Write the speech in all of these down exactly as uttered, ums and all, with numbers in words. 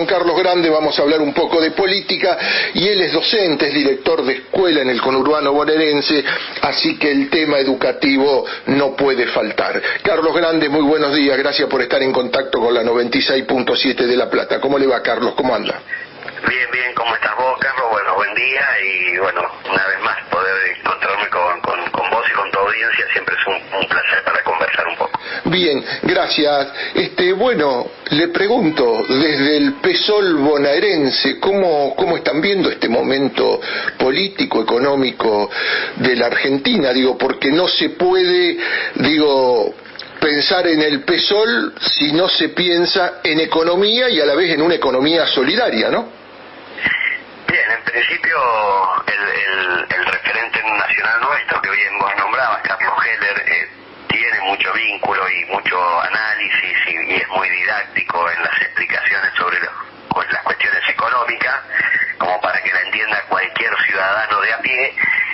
Carlos Grande, vamos a hablar un poco de política, y él es docente, es director de escuela en el conurbano bonaerense, así que el tema educativo no puede faltar. Carlos Grande, muy buenos días, gracias por estar en contacto con la noventa y seis punto siete de La Plata. ¿Cómo le va, Carlos? ¿Cómo anda? Bien, bien, ¿cómo estás vos, Carlos? Bueno, buen día y bueno, una vez más poder encontrarme con, con, con vos y con tu audiencia siempre es un, un placer para conversar un poco. Bien, gracias. Este, bueno, le pregunto, desde el PSOL bonaerense, ¿cómo, cómo están viendo este momento político, económico de la Argentina? Digo, porque no se puede, digo, pensar en el PSOL si no se piensa en economía y a la vez en una economía solidaria, ¿no? Bien, en principio el, el, el referente nacional nuestro que bien vos nombrabas, Carlos Heller, eh, tiene mucho vínculo y mucho análisis y, y es muy didáctico en las explicaciones sobre los, con las cuestiones económicas, como para que la entienda cualquier ciudadano de a pie.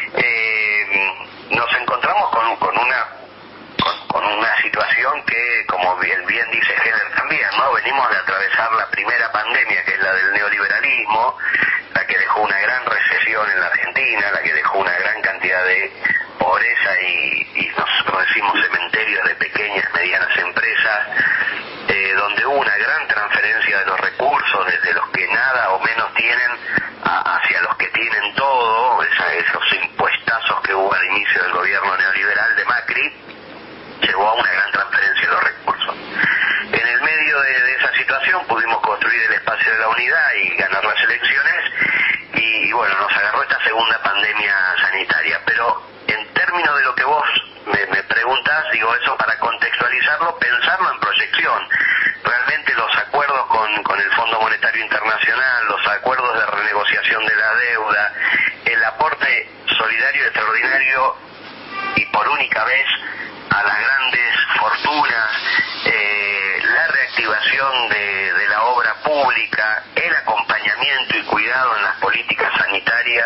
Eh, nos encontramos con, con una con, con una situación que, como bien, bien dice Heller también, ¿no? Venimos de atravesar la primera pandemia, que es la del neoliberalismo, la que dejó una gran recesión en la Argentina, la que dejó una gran cantidad de pobreza y, y nosotros decimos cementerios de pequeñas, medianas empresas, eh, donde hubo una gran transferencia de los recursos desde los que nada o menos tienen a, hacia los que tienen todo, esa, esos impuestazos que hubo al inicio del gobierno neoliberal de Macri, llevó a una gran transferencia de los recursos. En el medio de, de esa situación pudimos construir el espacio de la unidad y ganar las elecciones y, y bueno, nos agarró esta segunda pandemia sanitaria, pero en términos de lo que vos me, me preguntás, digo eso para contextualizarlo, pensarlo en proyección. Realmente los acuerdos con, con el Fondo Monetario Internacional, los acuerdos de renegociación de la deuda, el aporte solidario extraordinario y por única vez a las grandes fortunas, eh, la reactivación de, de la obra pública, el acompañamiento y cuidado en las políticas sanitarias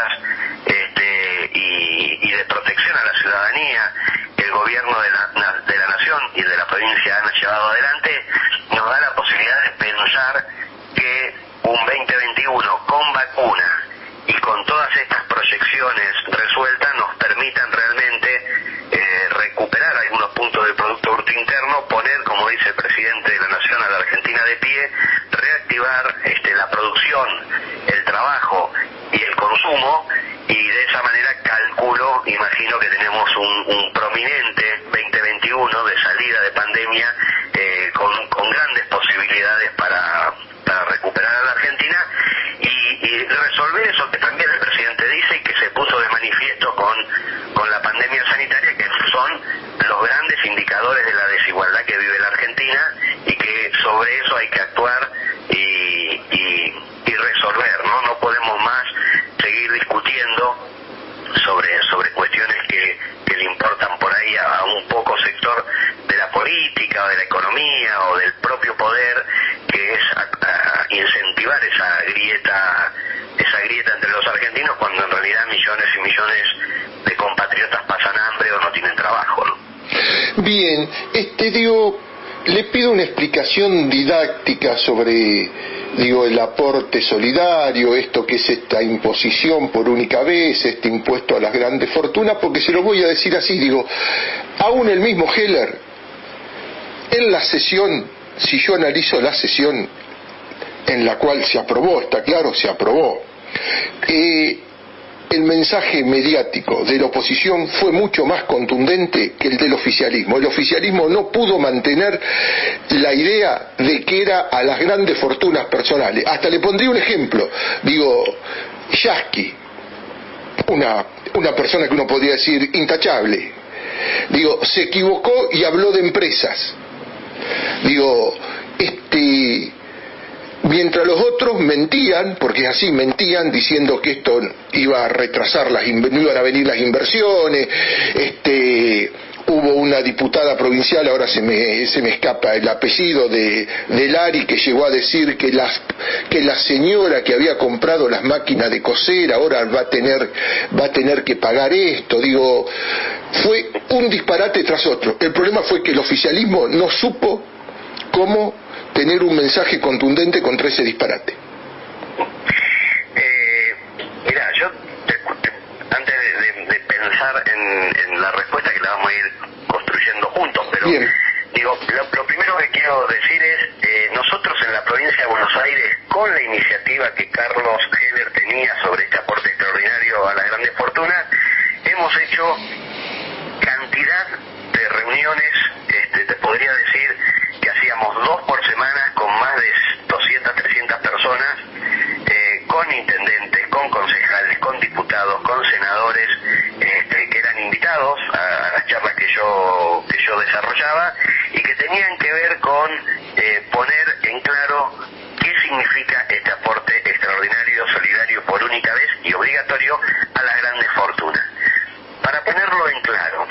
este, y, y de protección a la ciudadanía, el gobierno de la, de la nación y de la provincia han llevado adelante, nos da la posibilidad de pensar que un veinte veintiuno con vacuna y con todas estas proyecciones resueltas nos permitan realmente eh, recuperar algunos puntos del Producto Bruto Interno, poner, como dice el presidente de la Nación, a la Argentina de pie, reactivar este, la producción, el trabajo y el consumo, y de esa manera calculo, imagino que tenemos un, un prominente veinte veintiuno de salida de pandemia eh, con, con grandes posibilidades para, para recuperar a la Argentina y, y resolver eso que también el presidente dice y que se puso de manifiesto con, con la pandemia sanitaria, que son los grandes indicadores de la desigualdad que vive la Argentina y que sobre eso hay que actuar y, y, y resolver, ¿no? No podemos más seguir discutiendo sobre, sobre cuestiones que, que le importan por ahí a, a un poco sector de la política o de la economía o del propio poder, que es a, a incentivar esa grieta esa grieta entre los argentinos cuando en realidad millones y millones de compatriotas pasan hambre o no tienen trabajo, ¿no? Bien, este digo, le pido una explicación didáctica sobre, digo, el aporte solidario, esto que es esta imposición por única vez, este impuesto a las grandes fortunas, porque se lo voy a decir así, digo, aún el mismo Heller, en la sesión, si yo analizo la sesión en la cual se aprobó, está claro, se aprobó, eh, el mensaje mediático de la oposición fue mucho más contundente que el del oficialismo. El oficialismo no pudo mantener la idea de que era a las grandes fortunas personales. Hasta le pondría un ejemplo. Digo, Yasky, una, una persona que uno podría decir intachable. Digo, se equivocó y habló de empresas. Digo, este... mientras los otros mentían, porque es así, mentían diciendo que esto iba a retrasar las, no iban a venir las inversiones, este, hubo una diputada provincial, ahora se me, se me escapa el apellido de, de Lari, que llegó a decir que, las, que la señora que había comprado las máquinas de coser ahora va a tener, va a tener que pagar esto. Digo, fue un disparate tras otro. El problema fue que el oficialismo no supo cómo tener un mensaje contundente contra ese disparate. Eh, mira, yo te, te, antes de, de, de pensar en, en la respuesta, que la vamos a ir construyendo juntos, pero Bien. digo, lo, lo primero que quiero decir es, eh, nosotros en la provincia de Buenos Aires, con la iniciativa que Carlos Heller tenía sobre este aporte extraordinario a las grandes fortunas, hemos hecho cantidad de reuniones, este, te podría decir que hacíamos dos por semana con más de doscientas, trescientas personas, eh, con intendentes, con concejales, con diputados, con senadores, este, que eran invitados a, a las charlas que yo que yo desarrollaba y que tenían que ver con eh, poner en claro qué significa este aporte extraordinario, solidario, por única vez y obligatorio a las grandes fortunas. Para ponerlo en claro,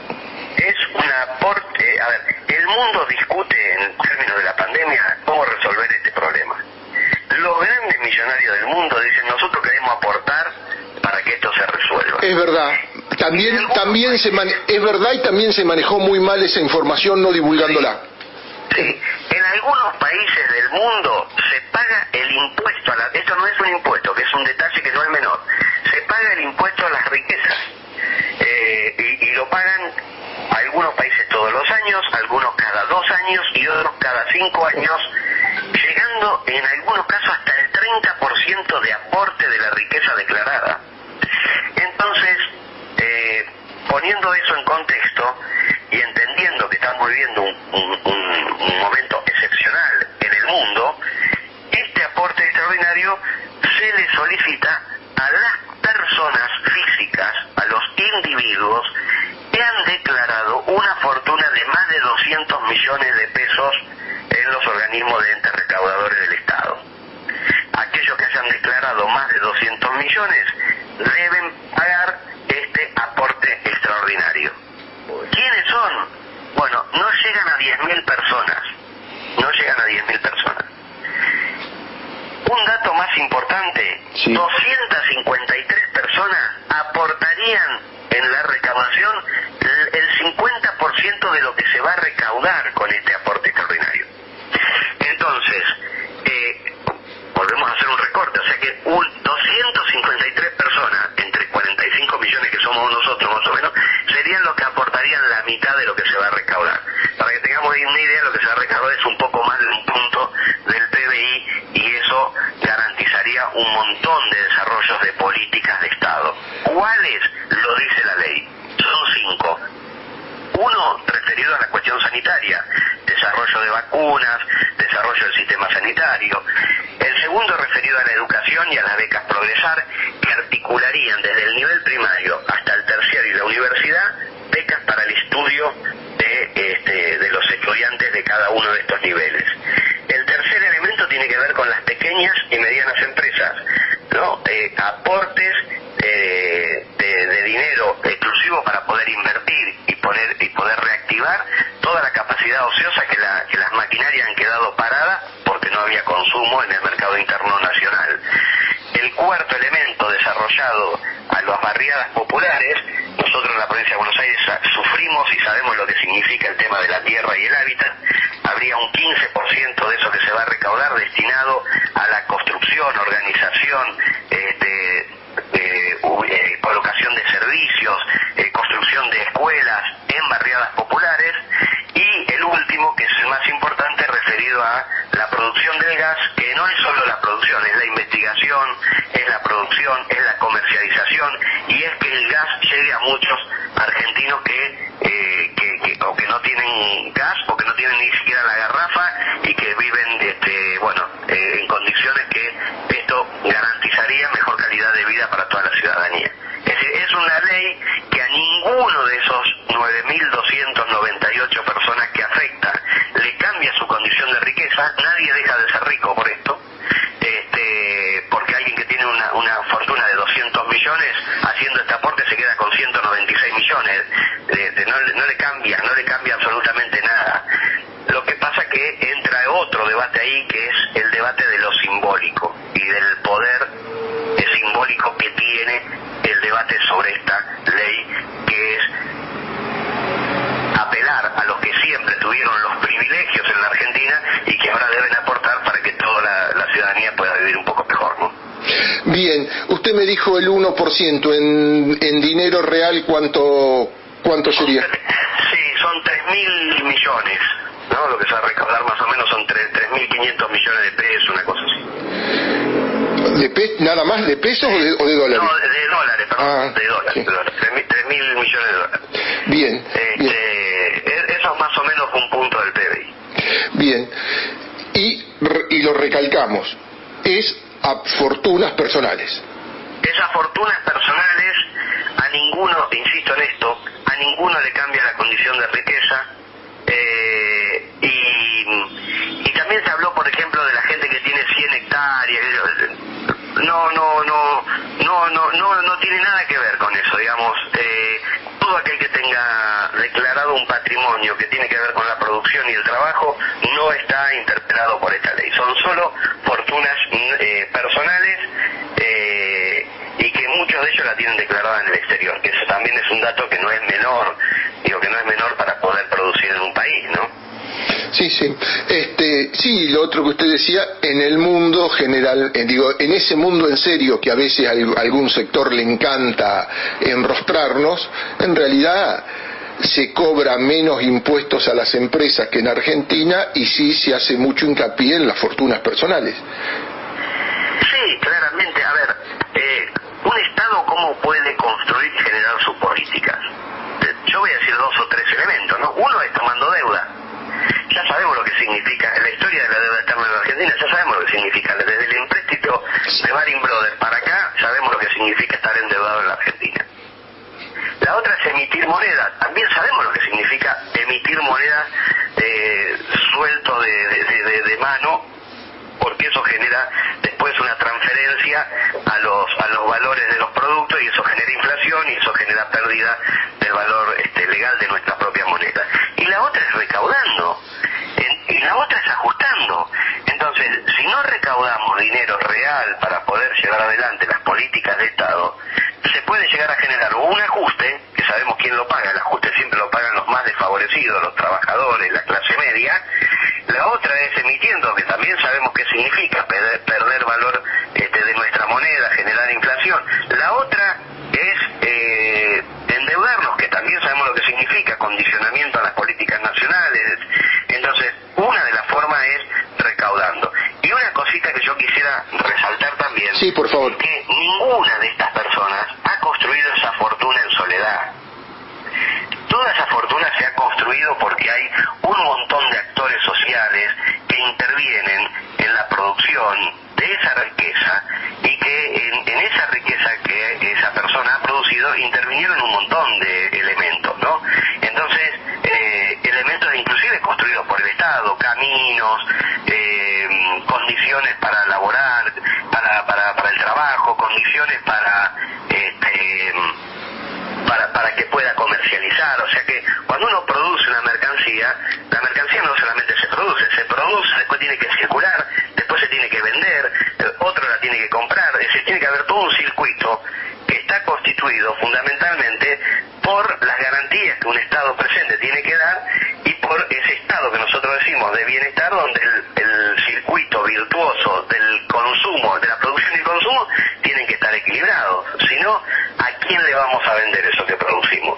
es un aporte, a ver, el mundo discute en términos de la pandemia cómo resolver este problema. Los grandes millonarios del mundo dicen, nosotros queremos aportar para que esto se resuelva. Es verdad, también también se mane- es verdad y también se manejó muy mal esa información no divulgándola. Sí, en algunos países del mundo se paga el impuesto a la... Esto no es un impuesto, que es un detalle que no es menor. Se paga el impuesto a las riquezas. Eh, y, y lo pagan algunos países todos los años, algunos cada dos años y otros cada cinco años, llegando en algunos casos hasta el treinta por ciento de aporte de la riqueza declarada. Entonces, eh, poniendo eso en contexto y entendiendo que estamos viviendo un, un, un, un momento excepcional en el mundo, este aporte extraordinario se le solicita a las personas físicas, a los individuos que han declarado una fortuna de más de doscientos millones de pesos en los organismos de entes recaudadores del Estado. Aquellos que hayan declarado más de doscientos millones deben pagar este aporte extraordinario. ¿Quiénes son? Bueno, no llegan a diez mil personas. No llegan a diez mil personas. Un dato más importante, sí. doscientas cincuenta y tres personas aportarían en la recaudación el cincuenta por ciento de lo que se va a recaudar con este aporte extraordinario. Entonces, eh, volvemos a hacer un recorte, o sea que un doscientas cincuenta y tres personas, entre cuarenta y cinco millones que somos nosotros más o menos, serían los que aportarían la mitad de lo que se va a recaudar. Para que tengamos una idea, lo que se va a recaudar es un poco más de un punto del P B I y eso garantizaría un montón de desarrollos de políticas de Estado. ¿Cuáles? Lo dice la ley. Son cinco. Uno, referido a la cuestión sanitaria, desarrollo de vacunas, desarrollo del sistema sanitario. El segundo, referido a la educación y a las becas Progresar, que articularían desde el nivel primario hasta el terciario y la universidad, becas para el estudio de, este, de los estudiantes de cada uno de estos niveles. El tercer elemento tiene que ver con las pequeñas y medianas empresas, ¿no? Eh, aportes eh, de, de dinero exclusivo para poder invertir y poner y poder reactivar toda la capacidad ociosa que, la, que las maquinarias han quedado paradas porque no había consumo en el mercado interno nacional. El cuarto elemento desarrollado a las barriadas populares, nosotros en la provincia de Buenos Aires sufrimos y sabemos lo que significa el tema de la tierra y el hábitat. Habría un quince por ciento de eso que se va a recaudar destinado a la construcción, organización, este, eh, eh, colocación de servicios, eh, construcción de escuelas en barriadas populares. Y el último, que es el más importante, referido a la producción del gas, que no es solo la producción, es la investigación, es la producción, es la comercialización, y es que el gas llegue a muchos argentinos que, eh, que, que o que no tienen gas o que no tienen ni siquiera la garrafa y que viven, este, bueno, eh, en condiciones que esto garantizaría mejor calidad de vida para toda la ciudadanía. Es decir, es una ley que a ninguno de esos nueve mil doscientas noventa y ocho personas que afecta le cambia su condición de riqueza. Nadie deja de ser rico por esto, este, porque alguien que tiene una, una fortuna de doscientos millones haciendo este aporte se queda con ciento noventa y seis millones. De, de, no, no le cambia, no le cambia absolutamente nada. Lo que pasa que entra otro debate ahí, que es el debate de lo simbólico y del poder simbólico que tiene el debate sobre esta ley, que es apelar a los que siempre tuvieron los privilegios en la Argentina y que ahora deben a vivir un poco mejor, ¿no? Bien, usted me dijo el uno por ciento, en, en dinero real, ¿cuánto, cuánto sería? Sí, son tres mil millones, ¿no? Lo que se va a recaudar más o menos son tres mil quinientos millones de pesos, una cosa así. ¿De pe ¿Nada más de pesos o de, o de dólares? No, de, de dólares, perdón, ah, de dólares, sí. de dólares, tres mil millones de dólares. Bien, este, bien. Eso es más o menos un punto del P B I. Bien, y, y lo recalcamos, es a fortunas personales. Esas fortunas personales, a ninguno, insisto en esto, a ninguno le cambia la condición de riqueza, eh, y, y también se habló, por ejemplo, de la gente que tiene cien hectáreas, no, no, no, no, no, no, no tiene nada que ver con eso, digamos, eh, todo aquel que tenga declarado un patrimonio que tiene que ver con la producción y el trabajo no está interpelado por esta ley, son solo fortunas eh, personales, eh, y que muchos de ellos la tienen declarada en el exterior, que eso también es un dato que no es menor, digo que no es menor para poder producir en un país, ¿no? Sí, sí. Este, sí, lo otro que usted decía, en el mundo general, eh, digo, en ese mundo en serio que a veces a algún sector le encanta enrostrarnos, en realidad se cobra menos impuestos a las empresas que en Argentina y sí se hace mucho hincapié en las fortunas personales. Sí, claramente. A ver, eh, un Estado cómo puede construir y generar sus políticas. Yo voy a decir dos o tres elementos, ¿no? Uno es tomando deuda. Ya sabemos lo que significa, en la historia de la deuda externa de la Argentina, ya sabemos lo que significa. Desde el empréstito de Baring Brothers para acá, sabemos lo que significa estar endeudado en la Argentina. La otra es emitir moneda. También sabemos lo que significa emitir moneda eh, suelto de, de, de, de mano, porque eso genera después una transferencia a los a los valores de los productos y eso genera inflación y eso genera pérdida del valor este, legal de nuestra propia moneda. Y la otra es recaudando, en, y la otra es ajustando. Entonces, si no recaudamos dinero real para poder llevar adelante las políticas de Estado, se puede llegar a generar un ajuste, que sabemos quién lo paga, el ajuste siempre lo pagan los más desfavorecidos, los trabajadores, la clase media. La otra es emitiendo, que también sabemos qué significa perder, perder valor este, de nuestra moneda, generar inflación. La otra es eh, endeudarnos, que también sabemos lo que significa, condicionamiento a las políticas nacionales. Entonces, una de las formas es recaudando. Y una cosita que yo quisiera resaltar también, sí, por favor, es que ninguna de estas personas ha construido esa fortuna en soledad. Toda esa fortuna se ha construido porque hay un montón de actores sociales que intervienen en la producción de esa riqueza y que en, en esa riqueza que esa persona ha producido intervinieron un montón de elementos, ¿no? Entonces, eh, elementos inclusive construidos por el Estado, caminos, eh, condiciones para laborar, para, para, para el trabajo, condiciones para... Este, Para, para que pueda comercializar, o sea que cuando uno produce una mercancía, la mercancía no solamente se produce, se produce, después tiene que circular, después se tiene que vender, otro la tiene que comprar, es decir, tiene que haber todo un circuito que está constituido fundamentalmente por las garantías que un Estado presente tiene que dar y por ese Estado que nosotros decimos de bienestar, donde el, el circuito virtuoso del consumo, de la producción y consumo, tienen que estar equilibrados. Si no, ¿a quién le vamos a vender eso que producimos?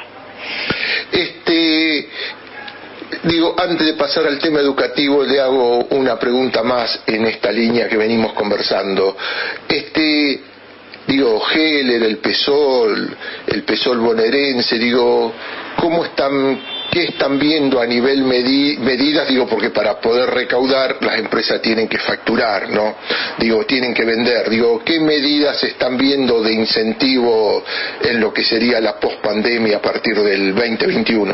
Este, digo, antes de pasar al tema educativo, le hago una pregunta más en esta línea que venimos conversando. Este, digo, Heller, el PSOL, el PSOL bonaerense, digo, ¿cómo están, qué están viendo a nivel medi medidas? Digo, porque para poder recaudar las empresas tienen que facturar, ¿no? Digo, tienen que vender. Digo, ¿qué medidas están viendo de incentivo en lo que sería la pospandemia a partir del veinte veintiuno?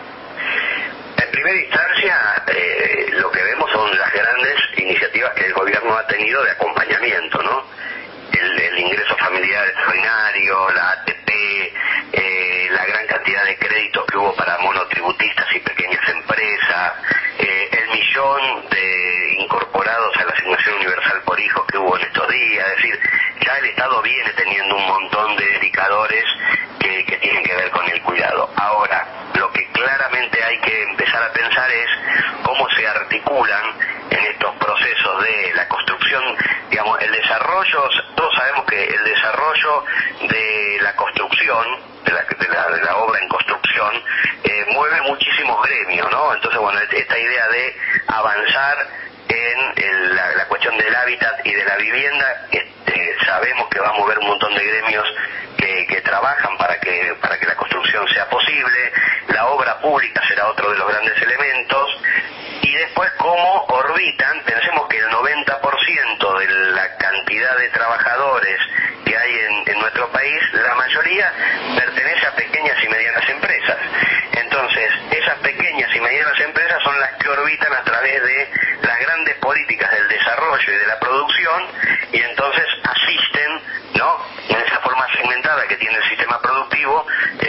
En primera instancia, eh, lo que vemos son las grandes iniciativas que el gobierno ha tenido de acompañamiento, ¿no? El, el ingreso familiar extraordinario, la A T P, eh, la gran cantidad de créditos que hubo para monotributistas y pequeñas empresas, eh, el millón de incorporados a la asignación universal por hijos que hubo en estos días. Es decir, ya el Estado viene teniendo un montón de indicadores que, que tienen que ver con el cuidado. Ahora, lo que claramente hay que empezar a pensar es cómo se articulan en estos procesos de la construcción, digamos, el desarrollos, todos sabemos que el desarrollo de la construcción, de la, de la, de la obra en construcción, eh, mueve muchísimos gremios, ¿no? Entonces, bueno, esta idea de avanzar en el, la, la cuestión del hábitat y de la vivienda, este, sabemos que va a mover un montón de gremios que, que trabajan para que para que la construcción sea posible. La obra pública será otro de los grandes elementos. Y después, cómo orbitan, pensemos que el noventa por ciento de la cantidad de trabajadores que hay en, en nuestro país, la mayoría pertenece a pequeñas y medianas empresas. Entonces, esas pequeñas y medianas empresas son las que orbitan a través de las grandes políticas del desarrollo y de la producción, y entonces asisten, ¿no?, en esa forma segmentada que tiene el sistema productivo,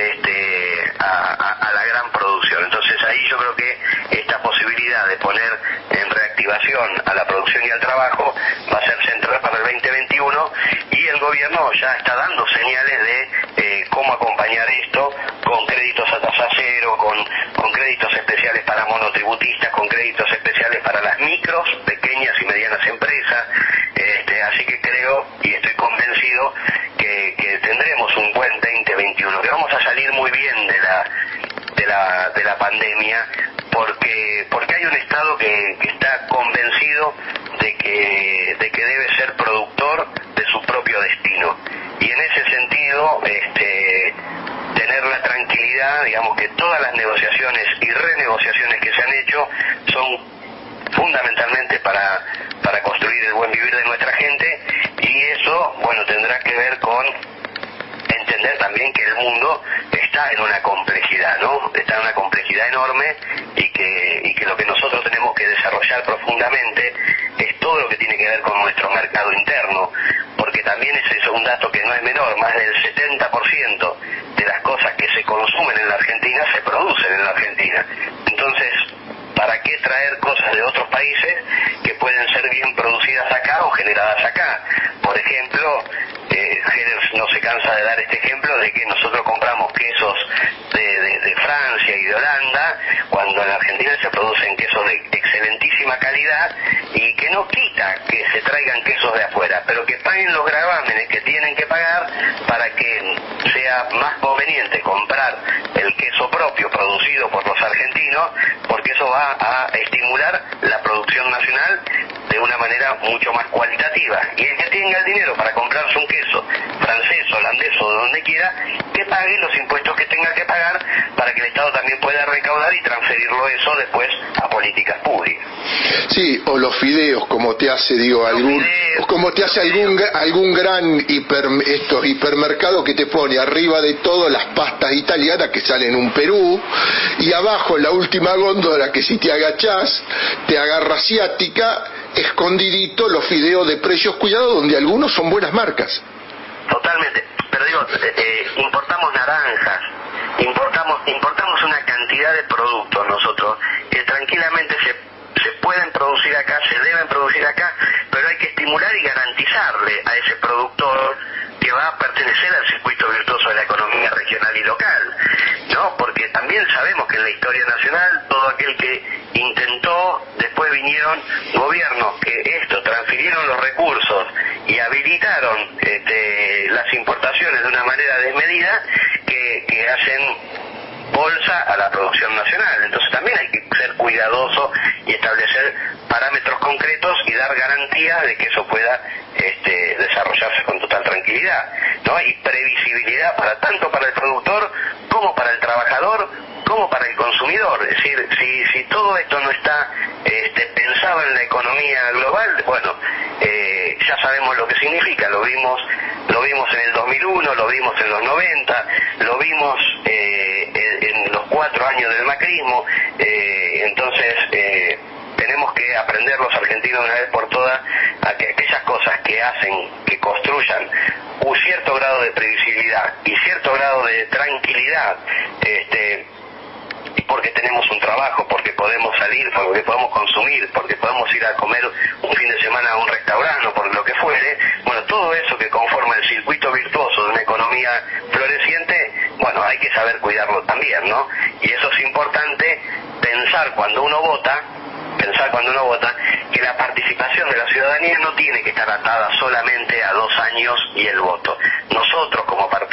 este, a, a, a la gran producción. Entonces ahí yo creo que esta posibilidad de poner en reactivación a la producción y al trabajo va a ser central para el veinte veintiuno, y el gobierno ya está dando señales de eh, cómo acompañar esto con créditos a tasa cero, con, con créditos especiales para monotributistas, con créditos especiales para las micros, pequeñas y medianas empresas. Este, así que creo y estoy convencido que, que tendremos un buen veinte veintiuno, que vamos a salir muy bien de la de la de la pandemia, porque porque hay un Estado que, que está convencido de que de que debe ser productor de su propio destino, y en ese sentido este tener la tranquilidad, digamos, que todas las negociaciones y renegociaciones que se han hecho son fundamentalmente para para construir el buen vivir de nuestra gente, y eso, bueno, tendrá que ver con entender también que el mundo está en una complejidad, ¿no? Está en una complejidad enorme, y que y que lo que nosotros tenemos que desarrollar profundamente es todo lo que tiene que ver con nuestro mercado interno, porque también ese es un dato que no es menor. Más del setenta por ciento de las cosas que se consumen en la Argentina se producen en la Argentina. Entonces, ¿para qué traer cosas de otros países que pueden ser bien producidas acá o generadas acá? Por ejemplo, eh, Heller no se cansa de dar este ejemplo de que nosotros compramos quesos de, de, de Francia y de Holanda, cuando en la Argentina se producen quesos de excelentísima calidad, y que no quita que se traigan quesos de afuera, pero que paguen los gravámenes que tienen que pagar para que sea más conveniente comprar el queso propio producido por los argentinos, porque eso va a estimular la producción nacional de una manera mucho más cualitativa. Y el que tenga el dinero para comprarse un queso francés, holandés o de donde quiera, que pague los impuestos que tenga que pagar, para que el Estado también pueda recaudar y transferirlo eso después a políticas públicas. Sí, o los fideos, como te hace, digo, los algún fideos, como te hace algún fideos. algún gran hiper, estos hipermercado que te pone arriba de todo las pastas italianas que salen en un Perú, y abajo en la última góndola, que si te agachás te agarra asiática, escondidito los fideos de precios cuidados, donde algunos son buenas marcas. Totalmente, pero digo, eh, eh, importamos naranjas, importamos importamos una cantidad de productos nosotros que tranquilamente se se pueden producir acá, se deben producir acá, pero hay que estimular y garantizarle a ese productor que va a pertenecer al circuito virtuoso de la economía regional y local, ¿no? Porque también sabemos que en la historia nacional todo aquel que intentó, después vinieron gobiernos que esto, transfirieron los recursos y habilitaron este, las importaciones de una manera desmedida, que, que hacen bolsa a la producción nacional. Entonces también hay que ser cuidadoso y establecer parámetros concretos y dar garantías de que eso pueda este, desarrollarse con total tranquilidad, ¿no? Y previsibilidad para tanto para el productor como para el trabajador como para el consumidor. Es decir, si, si todo esto no está este, pensado en la economía global, bueno, eh, ya sabemos lo que significa. Lo vimos lo vimos en el dos mil uno, lo vimos en los noventa, lo vimos eh, en, en los cuatro años del macrismo. Eh, entonces eh, tenemos que aprender los argentinos de una vez por todas a que aquellas cosas que hacen, que construyan un cierto grado de previsibilidad y cierto grado de tranquilidad, este porque tenemos un trabajo, porque podemos salir, porque podemos consumir, porque podemos ir a comer un fin de semana a un restaurante o por lo que fuere, bueno, todo eso que conforma el circuito virtuoso de una economía floreciente, bueno, hay que saber cuidarlo también, ¿no? Y eso es importante pensar cuando uno vota, pensar cuando uno vota, que la participación de la ciudadanía no tiene que estar atada solamente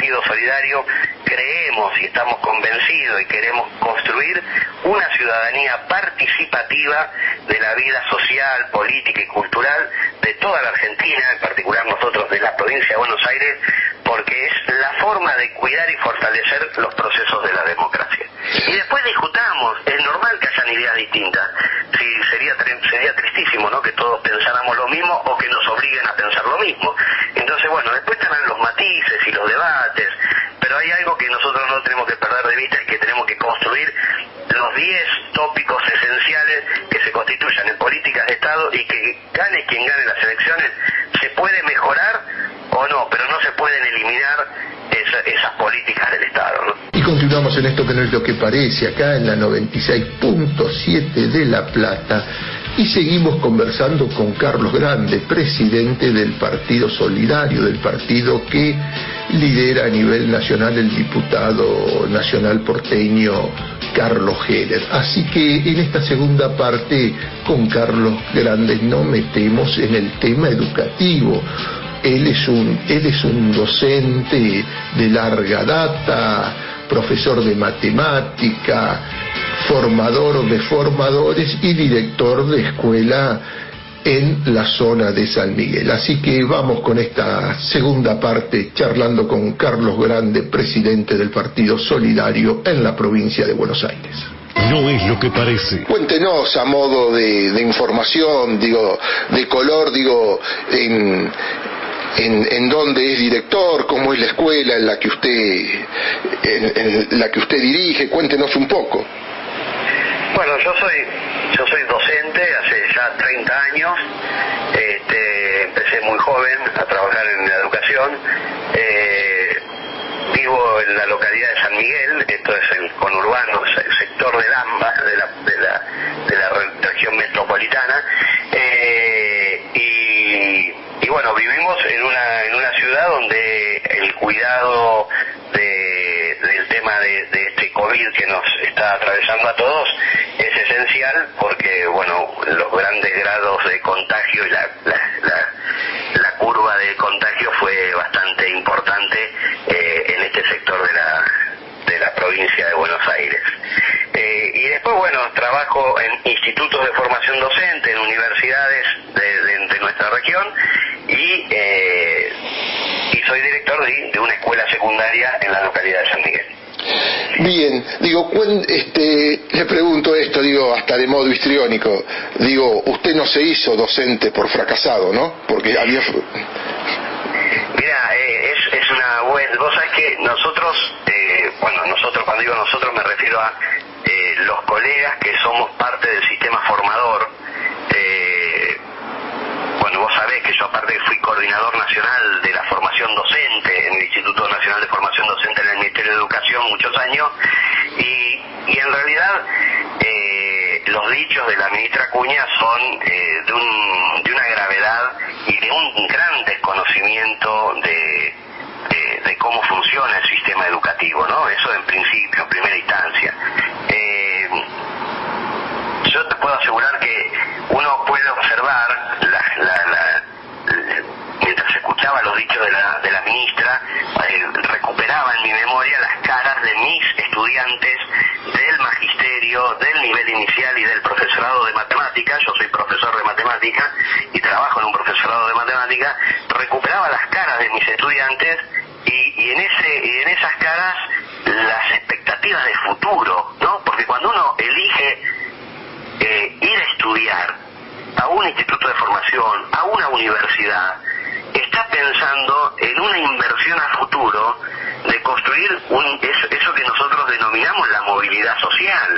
Partido Solidario creemos y estamos convencidos y queremos construir una ciudadanía participativa de la vida social, política y cultural de toda la Argentina, en particular nosotros de la provincia de Buenos Aires, porque es la forma de cuidar y fortalecer los procesos de la democracia. Y después discutamos, es normal que hayan ideas distintas. Sí, sería sería tristísimo, ¿no?, que todos pensáramos lo mismo o que nos obliguen a pensar lo mismo. Entonces, bueno, después estarán los matices y los debates, pero hay algo que nosotros no tenemos que perder de vista, y que tenemos que construir los diez tópicos esenciales que se constituyan en políticas de Estado, y que gane quien gane las elecciones, se puede mejorar o no, pero no se pueden eliminar esa, esas políticas del Estado, ¿no? Y continuamos en esto que no es lo que parece, acá en la noventa y seis punto siete de La Plata, y seguimos conversando con Carlos Grande, presidente del Partido Solidario, del partido que lidera a nivel nacional el diputado nacional porteño Carlos Heller. Así que en esta segunda parte con Carlos Grande nos metemos en el tema educativo. Él es un, él es un docente de larga data, profesor de matemática, formador de formadores y director de escuela en la zona de San Miguel. Así que vamos con esta segunda parte charlando con Carlos Grande, presidente del Partido Solidario en la provincia de Buenos Aires. No es lo que parece. Cuéntenos a modo de, de información, digo, de color, digo, en, en, en dónde es director, cómo es la escuela en la que usted, en, en la que usted dirige. Cuéntenos un poco. Bueno, yo soy yo soy docente hace ya treinta años. Este, empecé muy joven a trabajar en la educación. Eh, vivo en la localidad de San Miguel, esto es el conurbano, el sector del AMBA, de la, de la, de la región metropolitana. Eh, y, y bueno, vivimos en una en una ciudad donde el cuidado de, del tema de, de este COVID que nos está atravesando a todos es esencial, porque bueno, los grandes grados de contagio y la, la, la, la curva de contagio fue bastante importante eh, en este sector de la de la provincia de Buenos Aires. Eh, y después, bueno, trabajo en institutos de formación docente, en universidades de, de, de nuestra región, y eh, y soy director de, de una escuela secundaria en la localidad de San Miguel. Bien, digo, este, le pregunto esto, digo, hasta de modo histriónico, digo, usted no se hizo docente por fracasado, ¿no? Porque había... Mira, eh, es, es una buena... Vos sabés que nosotros, eh, bueno, nosotros, cuando digo nosotros me refiero a eh, los colegas que somos parte del sistema formador. eh, Bueno, vos sabés que yo, aparte que fui coordinador nacional de la formación docente en el Instituto Nacional de Formación Docente en el Ministerio de Educación muchos años, y, y en realidad eh, los dichos de la ministra Acuña son eh, de, un, de una gravedad y de un gran desconocimiento de, de, de cómo funciona el sistema educativo, ¿no? Eso en principio, en primera instancia. Eh, yo te puedo asegurar que uno puede observar la, la, la, la, mientras escuchaba los dichos de la, de la ministra, eh, recuperaba en mi memoria las caras de mis estudiantes del magisterio, del nivel inicial y del profesorado de matemática. Yo soy profesor de matemática y trabajo en un profesorado de matemática. Recuperaba las caras de mis estudiantes y, y en ese y en esas caras las expectativas de futuro, ¿no? Porque cuando uno elige Eh, ir a estudiar a un instituto de formación, a una universidad, está pensando en una inversión a futuro de construir un, eso, eso que nosotros denominamos la movilidad social.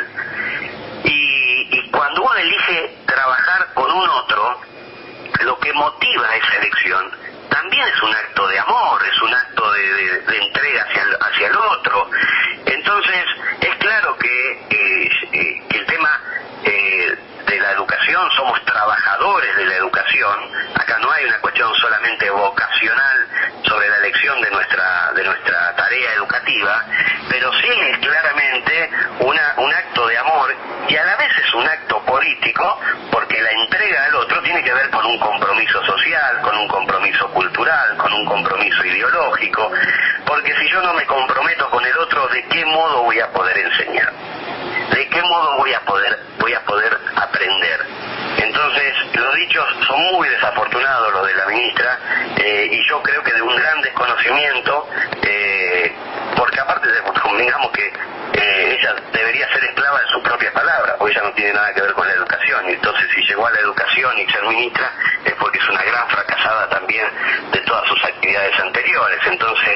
Y, y cuando uno elige trabajar con un otro, lo que motiva esa elección también es un acto de amor, es un acto de, de, de entrega hacia el, hacia el otro. Entonces, es claro que, eh, eh, que el tema eh, de la educación, somos trabajadores de la educación. Acá no hay una cuestión solamente vocacional sobre la elección de nuestra de nuestra tarea educativa, pero sí es claramente una, un acto de amor, y a la vez es un acto político, porque la entrega al otro tiene que ver con un compromiso social, con un compromiso cultural, con un compromiso ideológico. porque si yo no me comprometo con el otro, ¿de qué modo voy a poder enseñar? ¿De qué modo voy a poder voy a poder aprender? Entonces, los dichos son muy desafortunados, los de la ministra, eh, y yo creo que de un gran desconocimiento, eh, porque aparte de, convengamos que eh, ella debería ser esclava de sus propias palabras, porque ella no tiene nada que ver con la educación, y entonces si llegó a la educación y ser ministra es porque es una gran fracasada también de todas sus actividades anteriores. Entonces,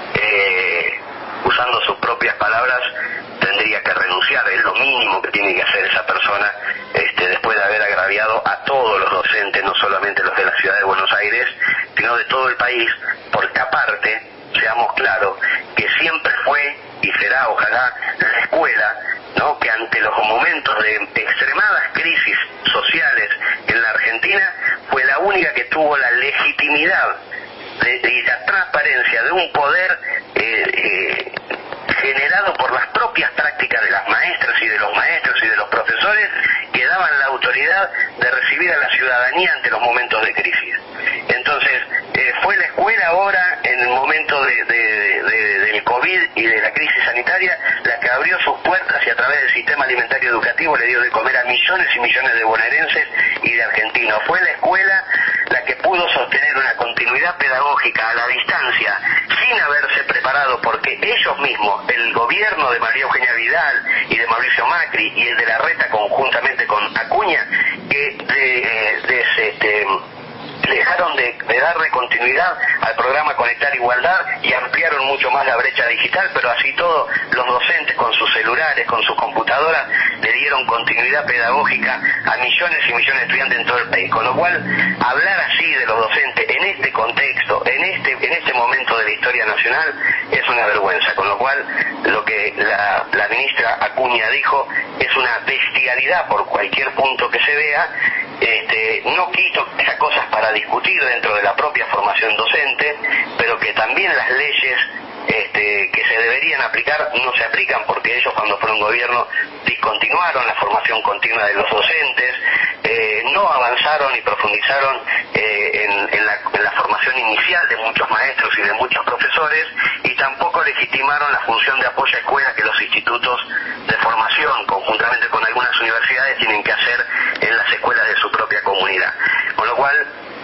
eh, usando sus propias palabras, tendría que renunciar, es lo mínimo que tiene que hacer esa persona, este, después de haber agraviado a todos los docentes, no solamente los de la ciudad de Buenos Aires, sino de todo el país, porque aparte, seamos claros, que siempre fue y será, ojalá, la escuela, ¿no?, que ante los momentos de extremadas crisis sociales en la Argentina, fue la única que tuvo la legitimidad de, de, y la transparencia de un poder eh, eh, generado por las propias prácticas de las maestras y de los maestros y de los profesores, que daban la autoridad de recibir a la ciudadanía ante los momentos de crisis. Entonces, eh, fue la escuela ahora, en el momento de, de, de, del COVID y de la crisis sanitaria, la que abrió sus puertas y a través del sistema alimentario educativo le dio de comer a millones y millones de bonaerenses y de argentinos. Fue la escuela la que pudo sostener una continuidad pedagógica a la distancia, sin haberse preparado, porque ellos mismos, el gobierno de María Eugenia Vidal y de Mauricio Macri y el de Larreta conjuntamente con Acuña, que de, de, de, este, dejaron de, de darle continuidad al programa Conectar Igualdad y ampliaron mucho más la brecha digital, pero así todo los docentes con sus celulares, con sus computadoras, le dieron continuidad pedagógica a millones y millones de estudiantes en todo el país. Con lo cual, hablar así de los docentes en este contexto, en este en este momento de la historia nacional, es una vergüenza. Con lo cual, lo que la, la ministra Acuña dijo es una bestialidad por cualquier punto que se vea. Este, no quito esas cosas para discutir dentro de la propia formación docente, pero que también las leyes este, que se deberían aplicar no se aplican, porque ellos cuando fueron gobierno discontinuaron la formación continua de los docentes, eh, no avanzaron y profundizaron eh, en, en, la, en la formación inicial de muchos maestros y de muchos profesores, y tampoco legitimaron la función de apoyo a escuelas que los institutos de formación, conjuntamente con algunas universidades, tienen que hacer en las escuelas de su propia comunidad. Con lo cual,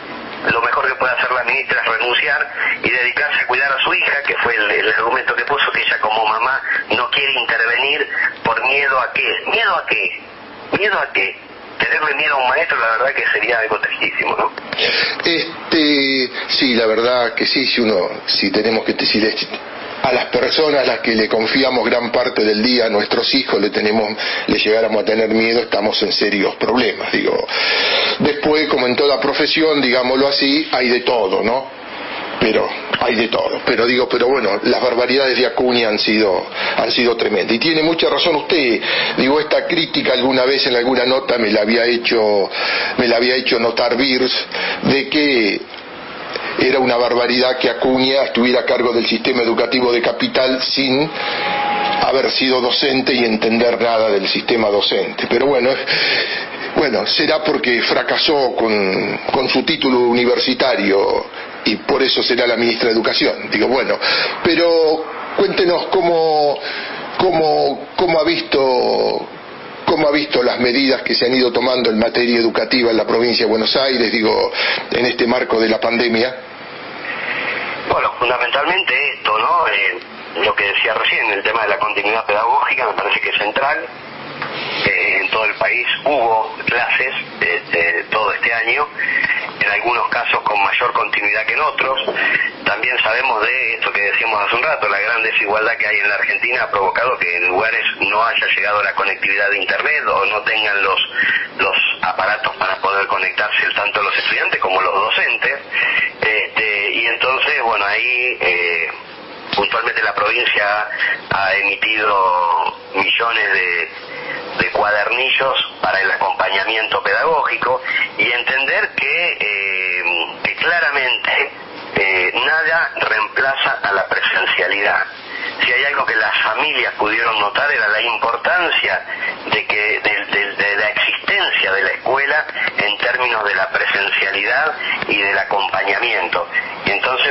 lo mejor que puede hacer la ministra es renunciar y dedicarse a cuidar a su hija, que fue el, el argumento que puso, que ella como mamá no quiere intervenir por miedo a qué. ¿Miedo a qué? ¿Miedo a qué? Tenerle miedo a un maestro, la verdad que sería algo tristísimo, ¿no? Este, sí, la verdad que sí, si uno, si tenemos que decir a las personas a las que le confiamos gran parte del día, a nuestros hijos, le tenemos, le llegáramos a tener miedo, estamos en serios problemas, digo. Después, como en toda profesión, digámoslo así, hay de todo, ¿no? Pero hay de todo, pero digo, pero bueno, las barbaridades de Acuña han sido han sido tremendas, y tiene mucha razón usted. Digo, esta crítica alguna vez en alguna nota me la había hecho me la había hecho notar Birs, de que era una barbaridad que Acuña estuviera a cargo del sistema educativo de Capital sin haber sido docente y entender nada del sistema docente. Pero bueno, bueno, será porque fracasó con, con su título universitario y por eso será la ministra de Educación. Digo, bueno, pero cuéntenos cómo, cómo, cómo ha visto... ¿Cómo ha visto las medidas que se han ido tomando en materia educativa en la provincia de Buenos Aires, digo, en este marco de la pandemia? Bueno, fundamentalmente esto, ¿no? Eh, lo que decía recién, el tema de la continuidad pedagógica me parece que es central. Eh, en todo el país hubo clases eh, todo este año, en algunos casos con mayor continuidad que en otros. También sabemos de esto que decíamos hace un rato, la gran desigualdad que hay en la Argentina ha provocado que en lugares no haya llegado la conectividad de internet o no tengan los los aparatos para poder conectarse tanto los estudiantes como los docentes. Este, y entonces, bueno, ahí eh, puntualmente la provincia ha emitido millones de de cuadernillos para el acompañamiento pedagógico, y entender que, eh, que claramente eh, nada reemplaza a la presencialidad. Si hay algo que las familias pudieron notar era la importancia de que de, de, de la existencia de la escuela en términos de la presencialidad y del acompañamiento. Y entonces, bueno,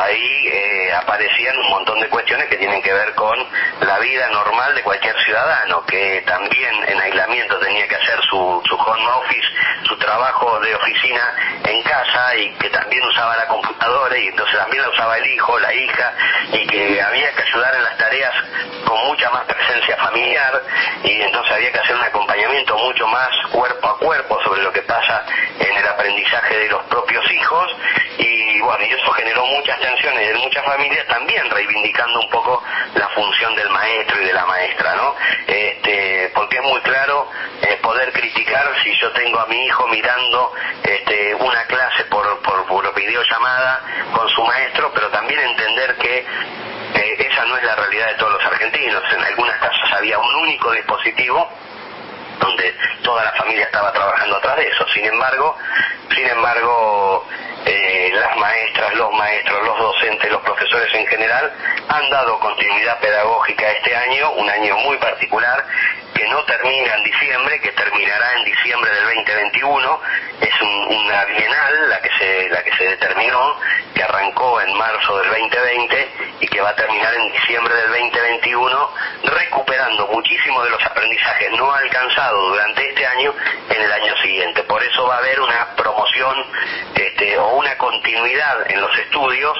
ahí eh, aparecían un montón de cuestiones que tienen que ver con la vida normal de cualquier ciudadano, que también en aislamiento tenía que hacer su, su home office, su trabajo de oficina en casa, y que también usaba la computadora, y entonces también la usaba el hijo, la hija, y que había que ayudar en las tareas con mucha más presencia familiar, y entonces había que hacer un acompañamiento mucho más cuerpo a cuerpo sobre lo que pasa en el aprendizaje de los propios hijos. Y bueno, y eso generó muchas tensiones en muchas familias, también reivindicando un poco la función del maestro y de la maestra, ¿no? Este, porque es muy claro eh, poder criticar si yo tengo a mi hijo mirando este, una clase por, por, por videollamada con su maestro, pero también entender que eh, esa no es la realidad de todos los argentinos. En algunas casas había un único dispositivo donde toda la familia estaba trabajando atrás de eso. Sin embargo, sin embargo, eh, las maestras, los maestros, los docentes, los profesores en general han dado continuidad pedagógica este año, un año muy particular que no termina en diciembre, que terminará en diciembre del veinte veintiuno. Es un, una bienal la que se la que se determinó, que arrancó en marzo del veinte veinte y que va a terminar en diciembre del veinte veintiuno, recuperando muchísimos de los aprendizajes no alcanzados durante este año en el año siguiente. Por eso va a haber una promoción este, o una continuidad en los estudios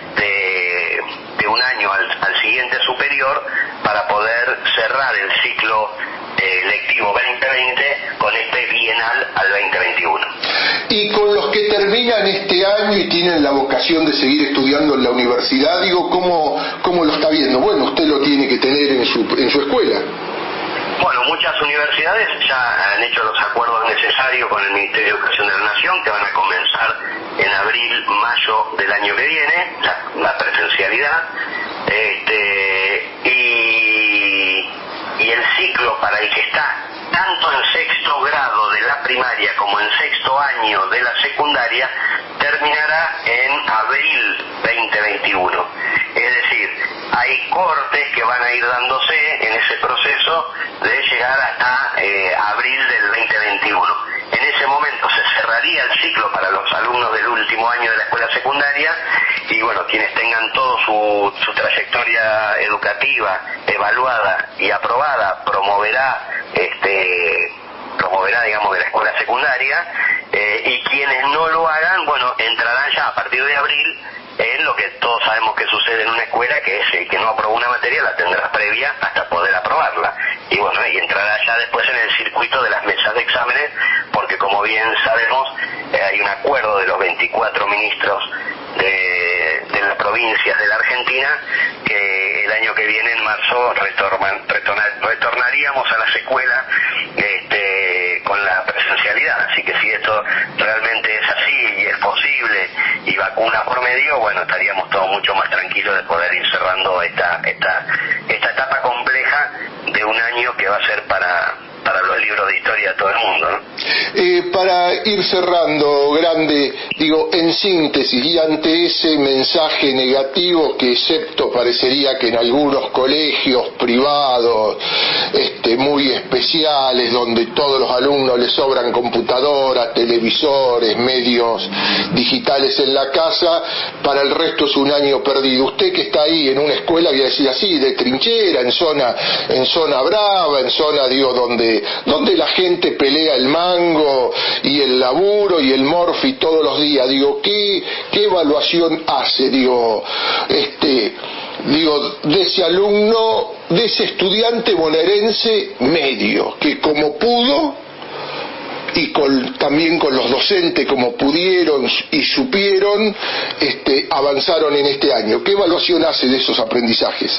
de, de un año al, al siguiente superior, para poder cerrar el ciclo eh, lectivo veinte veinte con este bienal al veinte veintiuno. Y con los que terminan este año y tienen la vocación de seguir estudiando en la universidad, digo, ¿cómo, cómo lo está viendo? Bueno, usted lo tiene que tener en su, en su escuela. Bueno, muchas universidades ya han hecho los acuerdos necesarios con el Ministerio de Educación de la Nación, que van a comenzar en abril, mayo del año que viene, la, la presencialidad, este, y, y el ciclo para el que está tanto en sexto grado de la primaria como en sexto año de la secundaria terminará en abril veinte veintiuno. Es decir, hay cortes que van a ir dándose en ese proceso de llegar hasta eh, abril del veinte veintiuno. En ese momento se cerraría el ciclo para los alumnos del último año de la escuela secundaria, y bueno, quienes tengan toda su, su trayectoria educativa evaluada y aprobada promoverá este promoverá digamos de la escuela secundaria, eh, y quienes no lo hagan, bueno, entrarán ya a partir de abril en lo que todos sabemos que sucede en una escuela, que es el que no aprobó una materia la tendrá previa hasta poder aprobarla, y bueno, y entrará ya después en el circuito de las mesas de exámenes, porque como bien sabemos eh, hay un acuerdo de los veinticuatro ministros de, de las provincias de la Argentina, que el año que viene en marzo retornan, retornar, retornaríamos a las escuelas este, con la presencialidad. Así que si esto realmente es así y es posible y vacuna por medio, bueno, estaríamos todos mucho más tranquilos de poder ir cerrando esta esta esta etapa compleja de un año que va a ser para para los libros de historia de todo el mundo, ¿no? Eh, para ir cerrando, Grande, digo, en síntesis, y ante ese mensaje negativo que excepto parecería que en algunos colegios privados este, muy especiales, donde todos los alumnos les sobran computadoras, televisores, medios digitales en la casa, para el resto es un año perdido. Usted que está ahí en una escuela, voy a decir así, de trinchera, en zona, en zona brava, en zona, digo, donde donde la gente pelea el mango y el laburo y el morfi todos los días, digo, ¿qué, qué evaluación hace, digo, este, digo, de ese alumno, de ese estudiante bonaerense medio, que como pudo, y con, también con los docentes como pudieron y supieron, este, avanzaron en este año? ¿Qué evaluación hace de esos aprendizajes?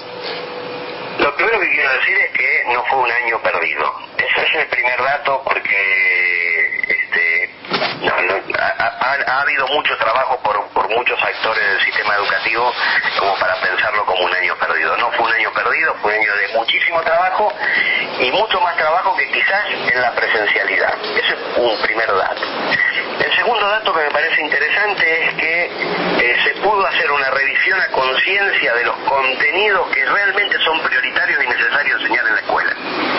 Lo primero que quiero decir es que no fue un año perdido. Ese es el primer dato, porque este, no, no, ha, ha, ha habido mucho trabajo por, por muchos actores del sistema educativo como para pensarlo como un año perdido. No fue un año perdido, fue un año de muchísimo trabajo, y mucho más trabajo que quizás en la presencialidad. Ese es un primer dato. El segundo dato que me parece interesante es que eh, se pudo hacer una revisión a conciencia de los contenidos que realmente son prioritarios y necesarios enseñar en la escuela. ¿Qué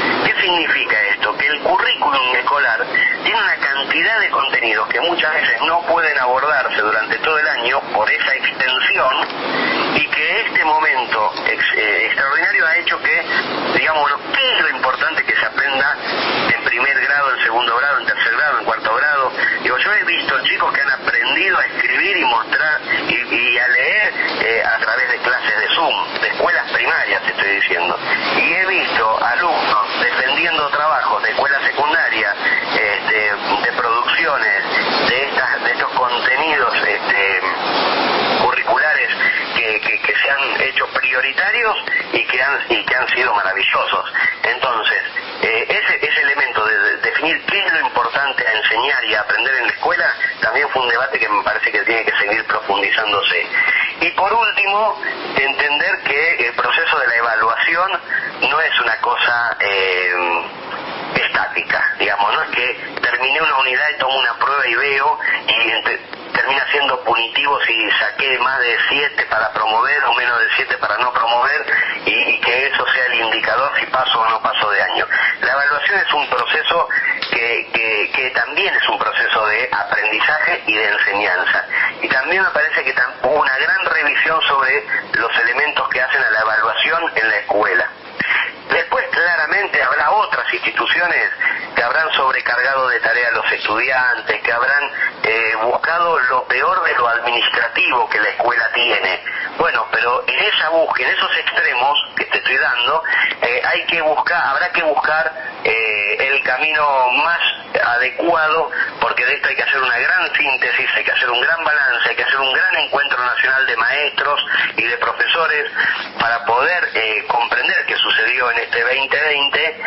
significa esto? Que el currículum escolar tiene una cantidad de contenidos que muchas veces no pueden abordarse durante todo el año por esa extensión, y que este momento ex, eh, extraordinario ha hecho que, digamos, ¿qué es lo importante que se aprenda en primer grado, en segundo grado, en tercer grado, en cuarto grado? Digo, yo he visto chicos que han aprendido a escribir y mostrar y, y a leer eh, a través de clases de Zoom, de escuelas primarias, estoy diciendo, y he visto alumnos defendiendo trabajos de escuela secundaria, este, de producciones de estas, de estos contenidos este, curriculares que, que, que se han hecho prioritarios y que han y que han sido maravillosos. Entonces, eh, ese, ese elemento de, de definir qué es lo importante a enseñar y a aprender en la escuela también fue un debate que me parece que tiene que seguir profundizándose. Y por último, entender que el proceso de la evaluación no es una cosa eh, estática, digamos, no es que terminé una unidad y tomo una prueba y veo y entre, termina siendo punitivo si saqué más de siete para promover o menos de siete para no promover, y, y que eso sea el indicador si paso o no paso de año. La evaluación es un proceso que, que, que también es un proceso de aprendizaje y de enseñanza, y también me parece que hubo una gran revisión sobre los elementos que hacen a la evaluación en la escuela. Después claramente habrá otras instituciones que habrán sobrecargado de tarea a los estudiantes, que habrán eh, buscado lo peor de lo administrativo que la escuela tiene. Bueno, pero en esa búsqueda, en esos extremos que te estoy dando, eh, hay que buscar, habrá que buscar eh, el camino más adecuado, porque de esto hay que hacer una gran síntesis, hay que hacer un gran balance, hay que hacer un gran encuentro nacional de maestros y de profesores para poder eh, comprender qué sucedió en este veinte veinte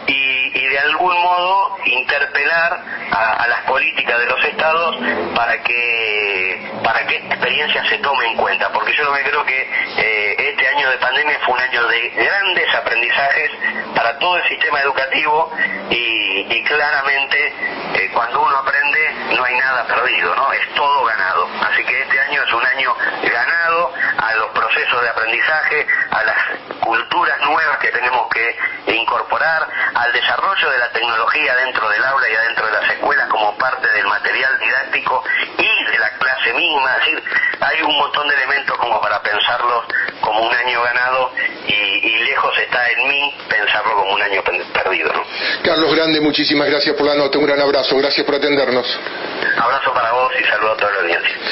y, y de algún modo interpelar a, a las políticas de los estados para que para que esta experiencia se tome en cuenta, porque yo no me creo que eh, este año de pandemia fue un año de grandes aprendizajes para todo el sistema educativo, y, y claramente eh, cuando uno aprende no hay nada perdido, ¿no? Es todo ganado. Así que este año es un año ganado a los procesos de aprendizaje, a las culturas nuevas que tenemos que incorporar, al desarrollo de la tecnología dentro del aula y adentro de las escuelas como parte del material didáctico y de la clase misma. Es decir, hay un montón de elementos como para pensarlos como un año ganado, y, y lejos está en mí pensarlo como un año perdido, ¿no? Carlos Grande, muchísimas gracias por la nota, un gran abrazo, gracias por atendernos. Abrazo para vos y saludo a toda la audiencia.